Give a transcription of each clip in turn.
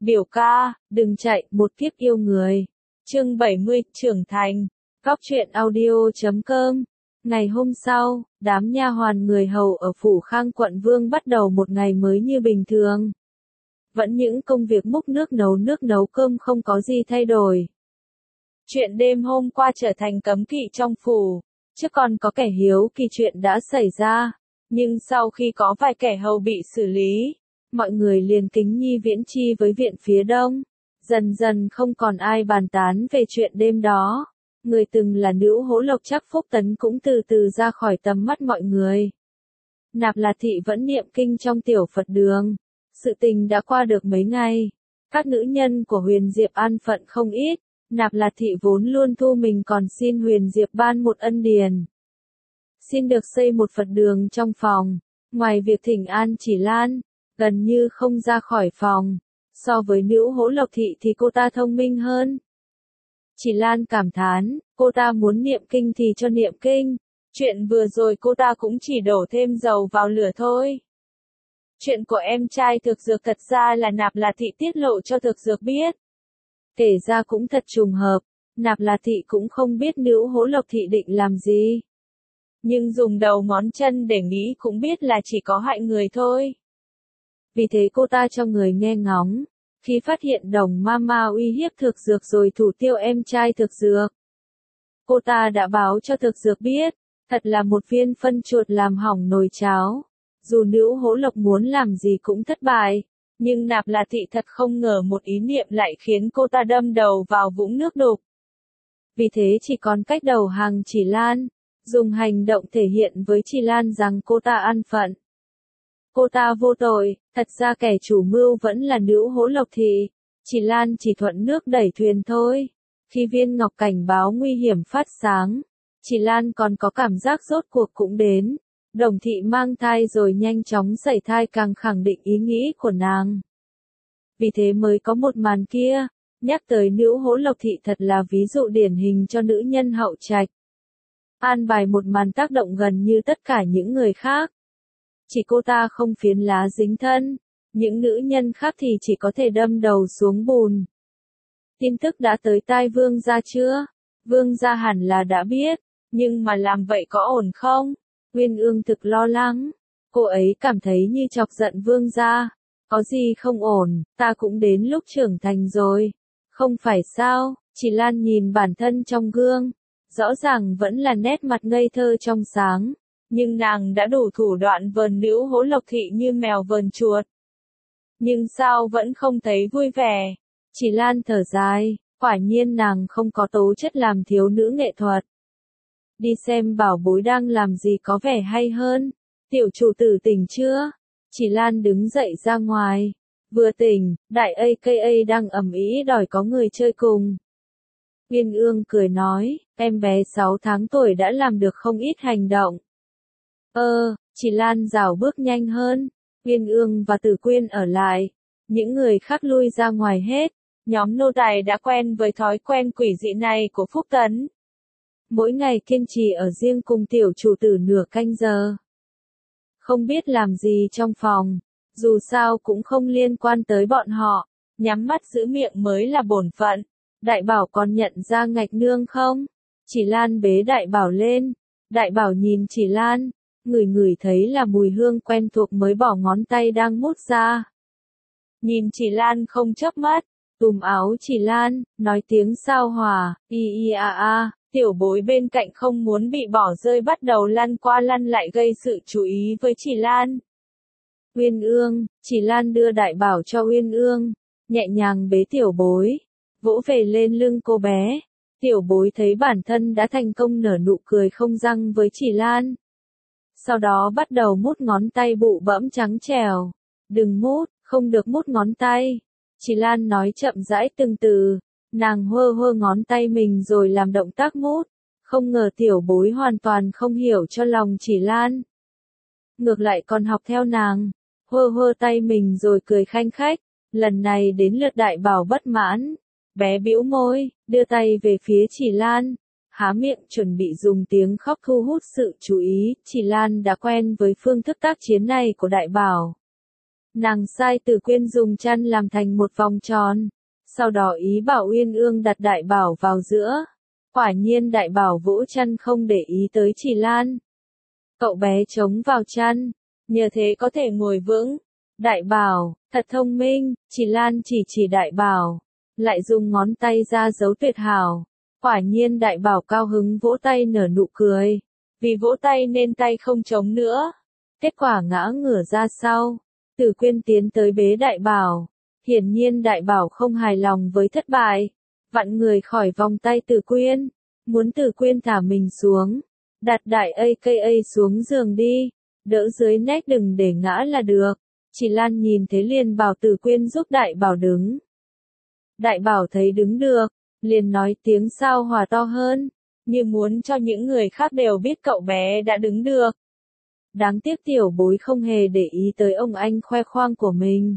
Biểu ca, đừng chạy, một kiếp yêu người. Chương 70, trưởng thành. Góc truyện audio.com. Ngày hôm sau, đám nha hoàn người hầu ở phủ Khang quận Vương bắt đầu một ngày mới như bình thường. Vẫn những công việc múc nước nấu cơm không có gì thay đổi. Chuyện đêm hôm qua trở thành cấm kỵ trong phủ, chứ còn có kẻ hiếu kỳ chuyện đã xảy ra. Nhưng sau khi có vài kẻ hầu bị xử lý, mọi người liền kính nhi viễn chi với viện phía đông. Dần dần không còn ai bàn tán về chuyện đêm đó. Người từng là nữ hỗ lộc chắc Phúc Tấn cũng từ từ ra khỏi tầm mắt mọi người. Nạp Là Thị vẫn niệm kinh trong tiểu Phật đường. Sự tình đã qua được mấy ngày. Các nữ nhân của Huyền Diệp an phận không ít. Nạp Là Thị vốn luôn thu mình còn xin Huyền Diệp ban một ân điền. Xin được xây một Phật đường trong phòng. Ngoài việc thỉnh an Chỉ Lan, gần như không ra khỏi phòng. So với nữ hỗ lộc thị thì cô ta thông minh hơn. Chỉ Lan cảm thán, cô ta muốn niệm kinh thì cho niệm kinh. Chuyện vừa rồi cô ta cũng chỉ đổ thêm dầu vào lửa thôi. Chuyện của em trai Thực Dược thật ra là Nạp Là Thị tiết lộ cho Thực Dược biết. Kể ra cũng thật trùng hợp, Nạp Là Thị cũng không biết nữ hỗ lộc thị định làm gì. Nhưng dùng đầu ngón chân để nghĩ cũng biết là chỉ có hại người thôi. Vì thế cô ta cho người nghe ngóng. Khi phát hiện Đồng Mama uy hiếp Thực Dược rồi thủ tiêu em trai Thực Dược, cô ta đã báo cho Thực Dược biết, thật là một viên phân chuột làm hỏng nồi cháo. Dù nữ hỗ lộc muốn làm gì cũng thất bại, nhưng Nạp Là Thị thật không ngờ một ý niệm lại khiến cô ta đâm đầu vào vũng nước đục. Vì thế chỉ còn cách đầu hàng Chỉ Lan, dùng hành động thể hiện với Chỉ Lan rằng cô ta an phận. Cô ta vô tội, thật ra kẻ chủ mưu vẫn là nữ hỗ lộc thị. Chỉ Lan chỉ thuận nước đẩy thuyền thôi. Khi viên ngọc cảnh báo nguy hiểm phát sáng, Chỉ Lan còn có cảm giác rốt cuộc cũng đến. Đồng thị mang thai rồi nhanh chóng sảy thai càng khẳng định ý nghĩ của nàng. Vì thế mới có một màn kia, nhắc tới nữ hỗ lộc thị thật là ví dụ điển hình cho nữ nhân hậu trạch. An bài một màn tác động gần như tất cả những người khác. Chỉ cô ta không phiến lá dính thân, những nữ nhân khác thì chỉ có thể đâm đầu xuống bùn. Tin tức đã tới tai Vương gia chưa? Vương gia hẳn là đã biết, nhưng mà làm vậy có ổn không? Uyên Ương thực lo lắng, cô ấy cảm thấy như chọc giận Vương gia. Có gì không ổn, ta cũng đến lúc trưởng thành rồi. Không phải sao? Chỉ Lan nhìn bản thân trong gương, rõ ràng vẫn là nét mặt ngây thơ trong sáng. Nhưng nàng đã đủ thủ đoạn vờn nữ hỗ lộc thị như mèo vờn chuột. Nhưng sao vẫn không thấy vui vẻ? Chỉ Lan thở dài, quả nhiên nàng không có tố chất làm thiếu nữ nghệ thuật. Đi xem bảo bối đang làm gì có vẻ hay hơn. Tiểu chủ tử tỉnh chưa? Chỉ Lan đứng dậy ra ngoài. Vừa tỉnh, đại AKA đang ầm ĩ đòi có người chơi cùng. Uyên Ương cười nói, em bé 6 tháng tuổi đã làm được không ít hành động. Chỉ Lan rảo bước nhanh hơn. Uyên Ương và Tử Quyên ở lại. Những người khác lui ra ngoài hết. Nhóm nô tài đã quen với thói quen quỷ dị này của Phúc Tấn. Mỗi ngày kiên trì ở riêng cùng tiểu chủ tử nửa canh giờ. Không biết làm gì trong phòng. Dù sao cũng không liên quan tới bọn họ. Nhắm mắt giữ miệng mới là bổn phận. Đại Bảo còn nhận ra Ngạch Nương không? Chỉ Lan bế Đại Bảo lên. Đại Bảo nhìn Chỉ Lan. Ngửi thấy là mùi hương quen thuộc mới bỏ ngón tay đang mút ra. Nhìn Chỉ Lan không chớp mắt, túm áo Chỉ Lan, nói tiếng sao hòa, tiểu bối bên cạnh không muốn bị bỏ rơi bắt đầu lăn qua lăn lại gây sự chú ý với Chỉ Lan. Uyên Ương, Chỉ Lan đưa Đại Bảo cho Uyên Ương, nhẹ nhàng bế tiểu bối, vỗ về lên lưng cô bé. Tiểu bối thấy bản thân đã thành công nở nụ cười không răng với Chỉ Lan. Sau đó bắt đầu mút ngón tay bụ bẫm trắng trẻo. Đừng mút, không được mút ngón tay. Chỉ Lan nói chậm rãi từng từ. Nàng hơ ngón tay mình rồi làm động tác mút. Không ngờ tiểu bối hoàn toàn không hiểu cho lòng Chỉ Lan. Ngược lại còn học theo nàng. Hơ tay mình rồi cười khanh khách. Lần này đến lượt Đại Bảo bất mãn. Bé bĩu môi, đưa tay về phía Chỉ Lan. Há miệng chuẩn bị dùng tiếng khóc thu hút sự chú ý. Chỉ Lan đã quen với phương thức tác chiến này của Đại Bảo. Nàng sai Tử Quyên dùng chăn làm thành một vòng tròn, sau đó ý bảo Uyên Ương đặt đại bảo vào giữa. Quả nhiên đại bảo vỗ chăn không để ý tới Chỉ Lan. Cậu bé chống vào chăn, nhờ thế có thể ngồi vững. Đại bảo, thật thông minh, Chỉ Lan chỉ đại bảo, lại dùng ngón tay ra dấu tuyệt hảo. Quả nhiên đại bảo cao hứng vỗ tay nở nụ cười, vì vỗ tay nên tay không trống nữa. Kết quả ngã ngửa ra sau, Tử Quyên tiến tới bế đại bảo. Hiển nhiên đại bảo không hài lòng với thất bại, vặn người khỏi vòng tay Tử Quyên, muốn Tử Quyên thả mình xuống, đặt đại AKA xuống giường đi, đỡ dưới nách đừng để ngã là được. Chỉ Lan nhìn thế liền bảo Tử Quyên giúp đại bảo đứng. Đại bảo thấy đứng được, liền nói tiếng sao hòa to hơn, như muốn cho những người khác đều biết cậu bé đã đứng được. Đáng tiếc tiểu bối không hề để ý tới ông anh khoe khoang của mình.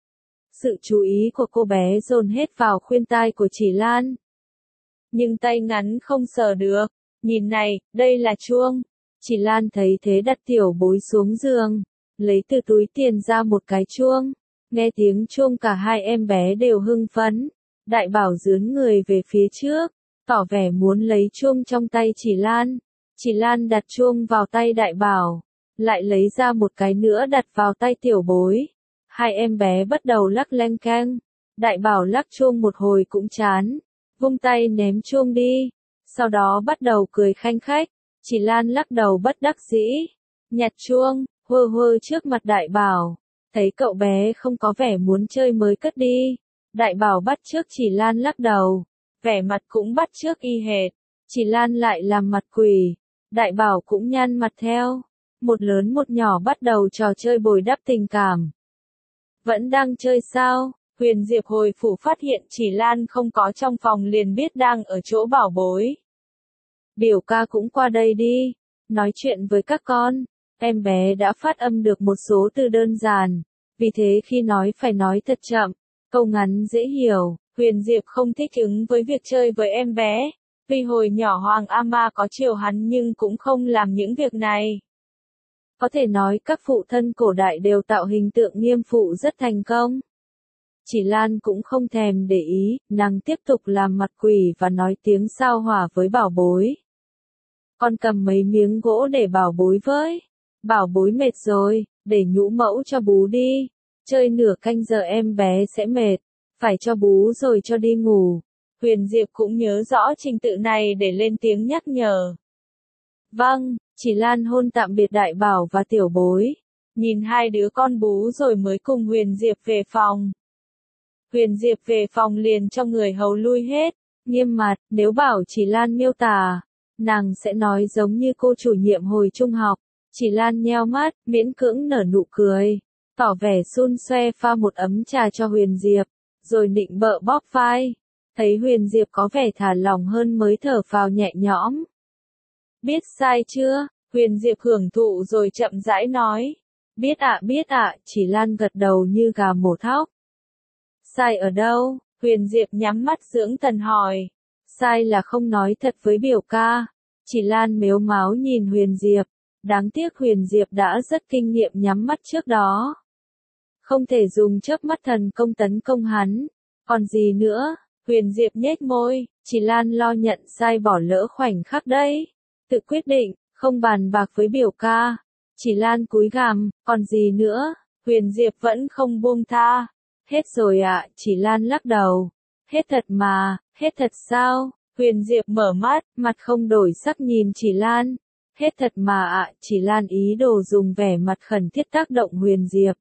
Sự chú ý của cô bé dồn hết vào khuyên tai của Chỉ Lan. Nhưng tay ngắn không sờ được. Nhìn này, đây là chuông. Chỉ Lan thấy thế đặt tiểu bối xuống giường, lấy từ túi tiền ra một cái chuông. Nghe tiếng chuông cả hai em bé đều hưng phấn. Đại bảo dướn người về phía trước, tỏ vẻ muốn lấy chuông trong tay Chỉ Lan. Chỉ Lan đặt chuông vào tay đại bảo, lại lấy ra một cái nữa đặt vào tay tiểu bối. Hai em bé bắt đầu lắc leng keng. Đại bảo lắc chuông một hồi cũng chán, vung tay ném chuông đi, sau đó bắt đầu cười khanh khách. Chỉ Lan lắc đầu bất đắc dĩ, nhặt chuông, hơ hơ trước mặt đại bảo. Thấy cậu bé không có vẻ muốn chơi mới cất đi. Đại bảo bắt chước Chỉ Lan lắc đầu, vẻ mặt cũng bắt chước y hệt. Chỉ Lan lại làm mặt quỷ, đại bảo cũng nhăn mặt theo. Một lớn một nhỏ bắt đầu trò chơi bồi đắp tình cảm. Vẫn đang chơi sao? Huyền Diệp hồi phủ phát hiện Chỉ Lan không có trong phòng liền biết đang ở chỗ bảo bối. Biểu ca cũng qua đây đi, nói chuyện với các con. Em bé đã phát âm được một số từ đơn giản, vì thế khi nói phải nói thật chậm, câu ngắn dễ hiểu. Huyền Diệp không thích ứng với việc chơi với em bé, vì hồi nhỏ Hoàng Ama có chiều hắn nhưng cũng không làm những việc này. Có thể nói các phụ thân cổ đại đều tạo hình tượng nghiêm phụ rất thành công. Chỉ Lan cũng không thèm để ý, nàng tiếp tục làm mặt quỷ và nói tiếng sao hỏa với bảo bối. Con cầm mấy miếng gỗ để bảo bối với. Bảo bối mệt rồi, để nhũ mẫu cho bú đi. Chơi nửa canh giờ em bé sẽ mệt, phải cho bú rồi cho đi ngủ. Huyền Diệp cũng nhớ rõ trình tự này để lên tiếng nhắc nhở. Vâng, Chỉ Lan hôn tạm biệt đại bảo và tiểu bối. Nhìn hai đứa con bú rồi mới cùng Huyền Diệp về phòng. Huyền Diệp về phòng liền cho người hầu lui hết, nghiêm mặt, nếu bảo Chỉ Lan miêu tả, nàng sẽ nói giống như cô chủ nhiệm hồi trung học. Chỉ Lan nheo mắt, miễn cưỡng nở nụ cười, tỏ vẻ xun xoe pha một ấm trà cho Huyền Diệp, rồi nịnh bợ bóp vai. Thấy Huyền Diệp có vẻ thả lỏng hơn mới thở phào nhẹ nhõm. Biết sai chưa? Huyền Diệp hưởng thụ rồi chậm rãi nói. Biết ạ, Chỉ Lan gật đầu như gà mổ thóc. Sai ở đâu? Huyền Diệp nhắm mắt dưỡng thần hỏi. Sai là không nói thật với biểu ca. Chỉ Lan mếu máo nhìn Huyền Diệp. Đáng tiếc Huyền Diệp đã rất kinh nghiệm nhắm mắt trước đó. Không thể dùng chớp mắt thần công tấn công hắn. Còn gì nữa? Huyền Diệp nhếch môi. Chỉ Lan lo nhận sai bỏ lỡ khoảnh khắc đấy. Tự quyết định, không bàn bạc với biểu ca. Chỉ Lan cúi gằm, còn gì nữa? Huyền Diệp vẫn không buông tha. Hết rồi ạ, Chỉ Lan lắc đầu. Hết thật mà, hết thật sao? Huyền Diệp mở mắt, mặt không đổi sắc nhìn Chỉ Lan. Hết thật mà ạ, Chỉ Lan ý đồ dùng vẻ mặt khẩn thiết tác động Huyền Diệp.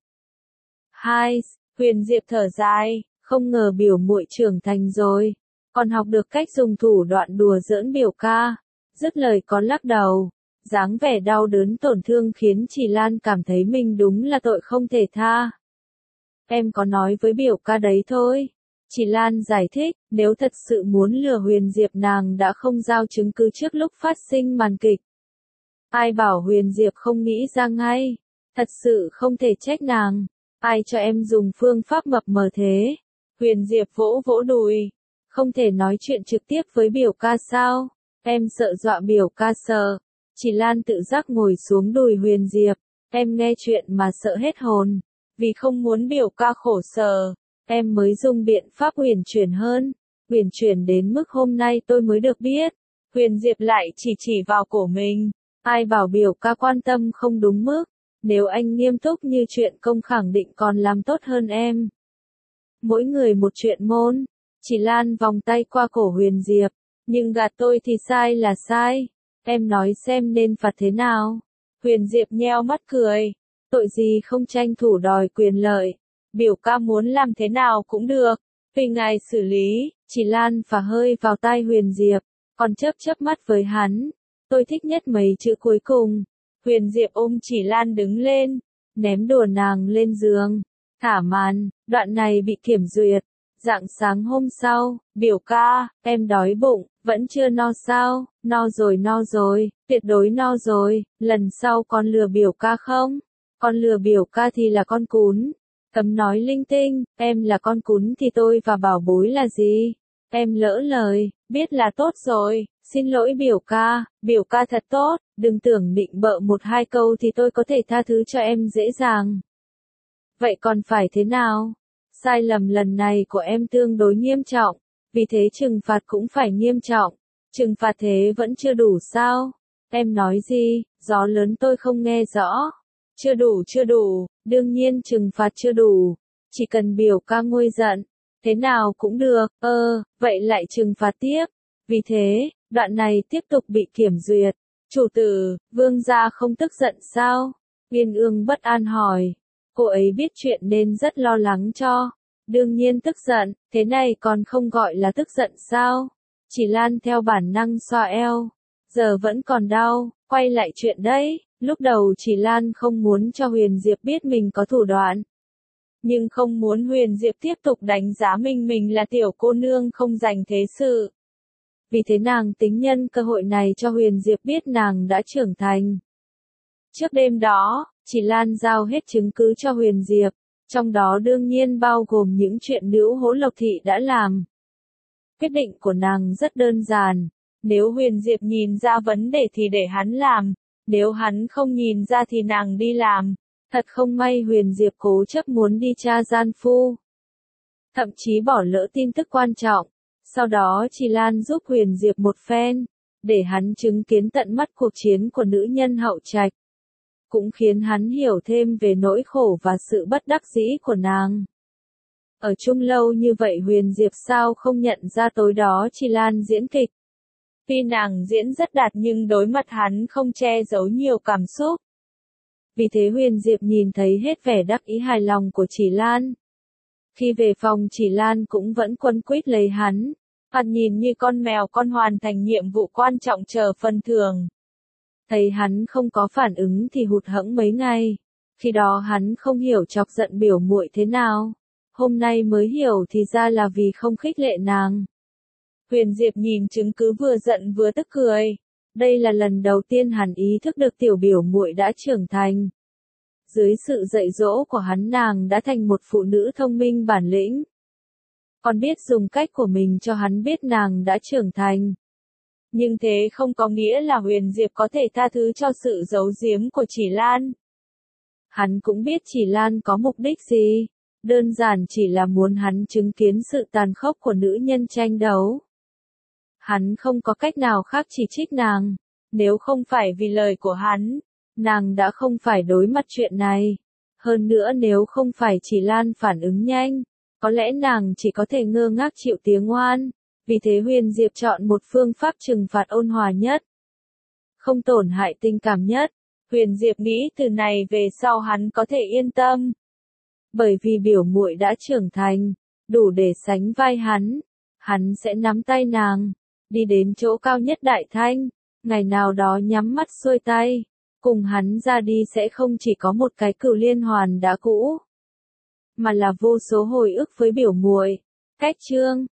Huyền Diệp thở dài, không ngờ biểu muội trưởng thành rồi, còn học được cách dùng thủ đoạn đùa giỡn biểu ca. Dứt lời có lắc đầu, dáng vẻ đau đớn tổn thương khiến Chỉ Lan cảm thấy mình đúng là tội không thể tha. Em có nói với biểu ca đấy thôi. Chỉ Lan giải thích, nếu thật sự muốn lừa Huyền Diệp nàng đã không giao chứng cứ trước lúc phát sinh màn kịch. Ai bảo Huyền Diệp không nghĩ ra ngay, thật sự không thể trách nàng. Ai cho em dùng phương pháp mập mờ thế? Huyền Diệp vỗ vỗ đùi, không thể nói chuyện trực tiếp với biểu ca sao? Em sợ dọa biểu ca sợ. Chỉ Lan tự giác ngồi xuống đùi Huyền Diệp, em nghe chuyện mà sợ hết hồn. vì không muốn biểu ca khổ sở, em mới dùng biện pháp uyển chuyển hơn, uyển chuyển đến mức hôm nay tôi mới được biết. Huyền Diệp lại chỉ vào cổ mình, ai bảo biểu ca quan tâm không đúng mức, nếu anh nghiêm túc như chuyện công khẳng định còn làm tốt hơn em. Mỗi người một chuyện môn, chỉ Lan vòng tay qua cổ Huyền Diệp, nhưng gạt tôi thì sai là sai, em nói xem nên phạt thế nào. Huyền Diệp nheo mắt cười, tội gì không tranh thủ đòi quyền lợi, biểu ca muốn làm thế nào cũng được, tùy ngài xử lý. Chỉ Lan phả hơi vào tai Huyền Diệp, còn chớp mắt với hắn, tôi thích nhất mấy chữ cuối cùng. Huyền Diệp ôm Chỉ Lan đứng lên, ném đùa nàng lên giường, thả màn, đoạn này bị kiểm duyệt. Rạng sáng hôm sau, biểu ca, em đói bụng, vẫn chưa no sao? No rồi, tuyệt đối no rồi, lần sau con lừa biểu ca không? Con lừa biểu ca thì là con cún. Cấm nói linh tinh, em là con cún thì tôi và bảo bối là gì? Em lỡ lời, biết là tốt rồi, xin lỗi biểu ca thật tốt, đừng tưởng định bợ một hai câu thì tôi có thể tha thứ cho em dễ dàng. Vậy còn phải thế nào? Sai lầm lần này của em tương đối nghiêm trọng, vì thế trừng phạt cũng phải nghiêm trọng. Trừng phạt thế vẫn chưa đủ sao? Em nói gì? Gió lớn tôi không nghe rõ. Chưa đủ, đương nhiên trừng phạt chưa đủ. Chỉ cần biểu ca nguôi giận, thế nào cũng được, vậy lại trừng phạt tiếp. Vì thế, đoạn này tiếp tục bị kiểm duyệt. Chủ tử, vương gia không tức giận sao? Uyên Ương bất an hỏi. Cô ấy biết chuyện nên rất lo lắng cho. Đương nhiên tức giận, thế này còn không gọi là tức giận sao? Chỉ Lan theo bản năng xoa eo. Giờ vẫn còn đau, quay lại chuyện đấy. Lúc đầu Chỉ Lan không muốn cho Huyền Diệp biết mình có thủ đoạn. Nhưng không muốn Huyền Diệp tiếp tục đánh giá mình là tiểu cô nương không dành thế sự. Vì thế nàng tính nhân cơ hội này cho Huyền Diệp biết nàng đã trưởng thành. Trước đêm đó, Chỉ Lan giao hết chứng cứ cho Huyền Diệp, trong đó đương nhiên bao gồm những chuyện nữ hố Lộc Thị đã làm. Quyết định của nàng rất đơn giản, nếu Huyền Diệp nhìn ra vấn đề thì để hắn làm, nếu hắn không nhìn ra thì nàng đi làm. Thật không may Huyền Diệp cố chấp muốn đi tra gian phu, thậm chí bỏ lỡ tin tức quan trọng. Sau đó Chỉ Lan giúp Huyền Diệp một phen, để hắn chứng kiến tận mắt cuộc chiến của nữ nhân Hậu Trạch. Cũng khiến hắn hiểu thêm về nỗi khổ và sự bất đắc dĩ của nàng. Ở chung lâu như vậy Huyền Diệp sao không nhận ra tối đó Chỉ Lan diễn kịch. Tuy nàng diễn rất đạt nhưng đối mặt hắn không che giấu nhiều cảm xúc. Vì thế Huyền Diệp nhìn thấy hết vẻ đắc ý hài lòng của Chỉ Lan. Khi về phòng Chỉ Lan cũng vẫn quấn quýt lấy hắn, mặt nhìn như con mèo con hoàn thành nhiệm vụ quan trọng chờ phần thưởng. Thấy hắn không có phản ứng thì hụt hẫng mấy ngày. Khi đó hắn không hiểu chọc giận biểu muội thế nào. Hôm nay mới hiểu thì ra là vì không khích lệ nàng. Huyền Diệp nhìn chứng cứ vừa giận vừa tức cười. Đây là lần đầu tiên hắn ý thức được tiểu biểu muội đã trưởng thành. Dưới sự dạy dỗ của hắn nàng đã thành một phụ nữ thông minh bản lĩnh. Còn biết dùng cách của mình cho hắn biết nàng đã trưởng thành. Nhưng thế không có nghĩa là Huyền Diệp có thể tha thứ cho sự giấu giếm của Chỉ Lan. Hắn cũng biết Chỉ Lan có mục đích gì. Đơn giản chỉ là muốn hắn chứng kiến sự tàn khốc của nữ nhân tranh đấu. Hắn không có cách nào khác chỉ trích nàng. Nếu không phải vì lời của hắn, nàng đã không phải đối mặt chuyện này. Hơn nữa nếu không phải Chỉ Lan phản ứng nhanh, có lẽ nàng chỉ có thể ngơ ngác chịu tiếng oan. Vì thế Huyền Diệp chọn một phương pháp trừng phạt ôn hòa nhất, không tổn hại tình cảm nhất. Huyền Diệp nghĩ từ này về sau hắn có thể yên tâm. Bởi vì biểu muội đã trưởng thành, đủ để sánh vai hắn sẽ nắm tay nàng, đi đến chỗ cao nhất Đại Thanh, ngày nào đó nhắm mắt xuôi tay, cùng hắn ra đi sẽ không chỉ có một cái cửu liên hoàn đã cũ, mà là vô số hồi ức với biểu muội. Cách chương